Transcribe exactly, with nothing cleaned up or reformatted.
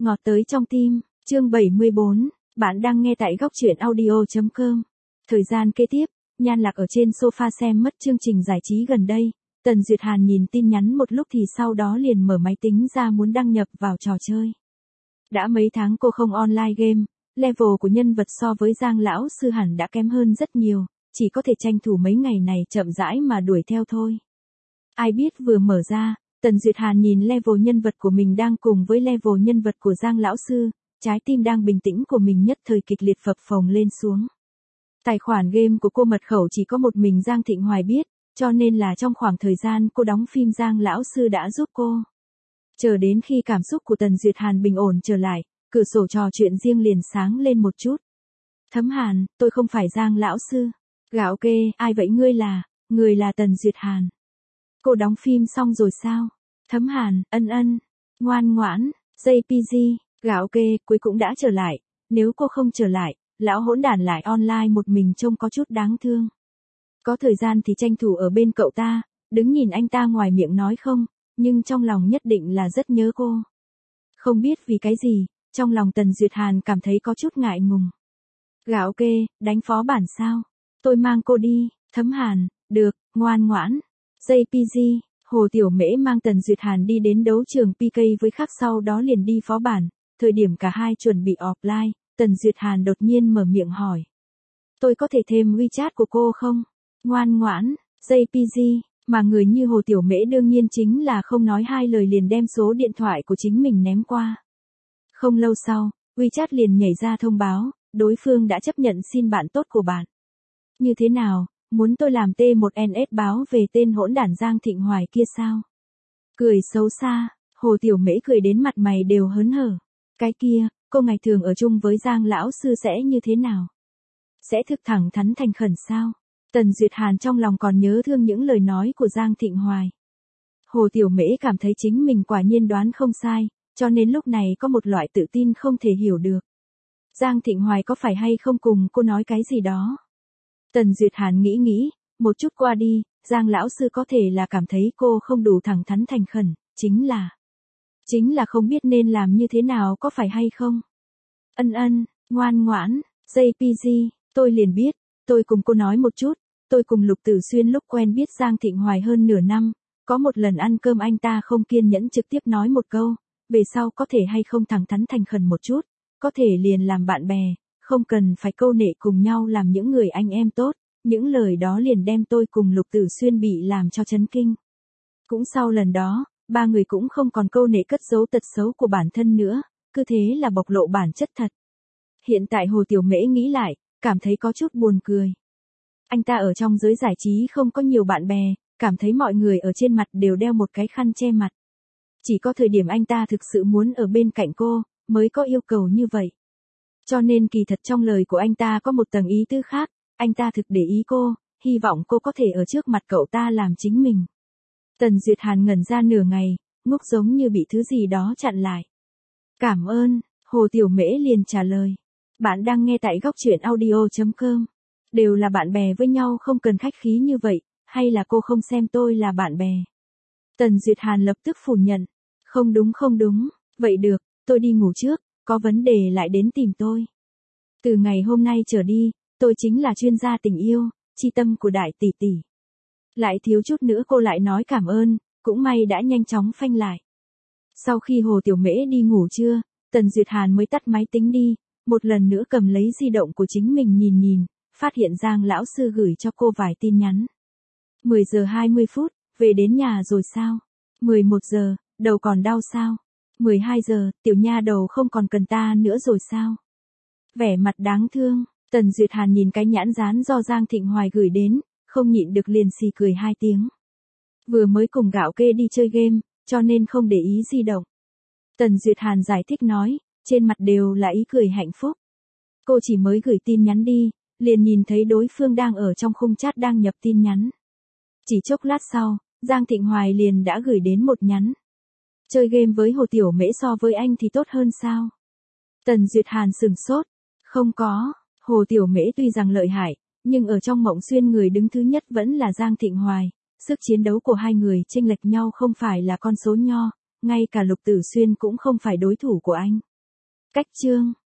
Ngọt tới trong tim, chương bảy mươi bốn, bạn đang nghe tại góc truyện audio chấm com. Thời gian kế tiếp, Nhan Lạc ở trên sofa xem mất chương trình giải trí gần đây. Tần Duyệt Hàn nhìn tin nhắn một lúc thì sau đó liền mở máy tính ra muốn đăng nhập vào trò chơi. Đã mấy tháng cô không online game, level của nhân vật so với Giang lão sư hẳn đã kém hơn rất nhiều, chỉ có thể tranh thủ mấy ngày này chậm rãi mà đuổi theo thôi. Ai biết vừa mở ra, Tần Duyệt Hàn nhìn level nhân vật của mình đang cùng với level nhân vật của Giang lão sư, trái tim đang bình tĩnh của mình nhất thời kịch liệt phập phồng lên xuống. Tài khoản game của cô mật khẩu chỉ có một mình Giang Thịnh Hoài biết, cho nên là trong khoảng thời gian cô đóng phim Giang lão sư đã giúp cô. Chờ đến khi cảm xúc của Tần Duyệt Hàn bình ổn trở lại, cửa sổ trò chuyện riêng liền sáng lên một chút. Thấm Hàn, tôi không phải Giang lão sư. Gạo kê, ai vậy ngươi là, người là Tần Duyệt Hàn. Cô đóng phim xong rồi sao? Thấm Hàn, ân ân, ngoan ngoãn, gi pê giê, gạo kê, cuối cũng đã trở lại, nếu cô không trở lại, lão hỗn đản lại online một mình trông có chút đáng thương. Có thời gian thì tranh thủ ở bên cậu ta, đứng nhìn anh ta ngoài miệng nói không, nhưng trong lòng nhất định là rất nhớ cô. Không biết vì cái gì, trong lòng Tần Duyệt Hàn cảm thấy có chút ngại ngùng. Gạo kê, đánh phó bản sao? Tôi mang cô đi, Thấm Hàn, được, ngoan ngoãn. gi pê giê, Hồ Tiểu Mễ mang Tần Duyệt Hàn đi đến đấu trường pê ca với khắc sau đó liền đi phó bản, thời điểm cả hai chuẩn bị offline, Tần Duyệt Hàn đột nhiên mở miệng hỏi. Tôi có thể thêm WeChat của cô không? Ngoan ngoãn, gi pê giê, mà người như Hồ Tiểu Mễ đương nhiên chính là không nói hai lời liền đem số điện thoại của chính mình ném qua. Không lâu sau, WeChat liền nhảy ra thông báo, đối phương đã chấp nhận xin bạn tốt của bạn. Như thế nào, muốn tôi làm tê một en ét báo về tên hỗn đản Giang Thịnh Hoài kia sao? Cười xấu xa, Hồ Tiểu Mễ cười đến mặt mày đều hớn hở. Cái kia, cô ngày thường ở chung với Giang lão sư sẽ như thế nào? Sẽ thực thẳng thắn thành khẩn sao? Tần Duyệt Hàn trong lòng còn nhớ thương những lời nói của Giang Thịnh Hoài. Hồ Tiểu Mễ cảm thấy chính mình quả nhiên đoán không sai, cho nên lúc này có một loại tự tin không thể hiểu được. Giang Thịnh Hoài có phải hay không cùng cô nói cái gì đó? Tần Duyệt Hàn nghĩ nghĩ, một chút qua đi, Giang lão sư có thể là cảm thấy cô không đủ thẳng thắn thành khẩn, chính là... Chính là không biết nên làm như thế nào có phải hay không? Ân ân, ngoan ngoãn, gi pê giê, tôi liền biết, tôi cùng cô nói một chút, tôi cùng Lục Tử Xuyên lúc quen biết Giang Thịnh Hoài hơn nửa năm, có một lần ăn cơm anh ta không kiên nhẫn trực tiếp nói một câu, về sau có thể hay không thẳng thắn thành khẩn một chút, có thể liền làm bạn bè, không cần phải câu nệ cùng nhau làm những người anh em tốt, những lời đó liền đem tôi cùng Lục Tử Xuyên bị làm cho chấn kinh. Cũng sau lần đó, ba người cũng không còn câu nệ cất giấu tật xấu của bản thân nữa, cứ thế là bộc lộ bản chất thật. Hiện tại Hồ Tiểu Mễ nghĩ lại, cảm thấy có chút buồn cười. Anh ta ở trong giới giải trí không có nhiều bạn bè, cảm thấy mọi người ở trên mặt đều đeo một cái khăn che mặt. Chỉ có thời điểm anh ta thực sự muốn ở bên cạnh cô, mới có yêu cầu như vậy. Cho nên kỳ thật trong lời của anh ta có một tầng ý tứ khác, anh ta thực để ý cô, hy vọng cô có thể ở trước mặt cậu ta làm chính mình. Tần Duyệt Hàn ngẩn ra nửa ngày, ngốc giống như bị thứ gì đó chặn lại. Cảm ơn, Hồ Tiểu Mễ liền trả lời. Bạn đang nghe tại góc truyện audio chấm com. Đều là bạn bè với nhau không cần khách khí như vậy, hay là cô không xem tôi là bạn bè? Tần Duyệt Hàn lập tức phủ nhận. Không đúng không đúng, vậy được, tôi đi ngủ trước, có vấn đề lại đến tìm tôi. Từ ngày hôm nay trở đi, tôi chính là chuyên gia tình yêu, chi tâm của đại tỷ tỷ. Lại thiếu chút nữa cô lại nói cảm ơn, cũng may đã nhanh chóng phanh lại. Sau khi Hồ Tiểu Mễ đi ngủ trưa, Tần Duyệt Hàn mới tắt máy tính đi, một lần nữa cầm lấy di động của chính mình nhìn nhìn, phát hiện Giang lão sư gửi cho cô vài tin nhắn. mười giờ hai mươi phút, về đến nhà rồi sao? mười một giờ, đầu còn đau sao? mười hai giờ, tiểu nha đầu không còn cần ta nữa rồi sao? Vẻ mặt đáng thương, Tần Duyệt Hàn nhìn cái nhãn dán do Giang Thịnh Hoài gửi đến, không nhịn được liền xì cười hai tiếng. Vừa mới cùng Gạo Kê đi chơi game, cho nên không để ý di động. Tần Duyệt Hàn giải thích nói, trên mặt đều là ý cười hạnh phúc. Cô chỉ mới gửi tin nhắn đi, liền nhìn thấy đối phương đang ở trong khung chat đang nhập tin nhắn. Chỉ chốc lát sau, Giang Thịnh Hoài liền đã gửi đến một nhắn. Chơi game với Hồ Tiểu Mễ so với anh thì tốt hơn sao? Tần Duyệt Hàn sừng sốt. Không có, Hồ Tiểu Mễ tuy rằng lợi hại, nhưng ở trong Mộng Xuyên người đứng thứ nhất vẫn là Giang Thịnh Hoài. Sức chiến đấu của hai người chênh lệch nhau không phải là con số nho, ngay cả Lục Tử Xuyên cũng không phải đối thủ của anh. Cách chương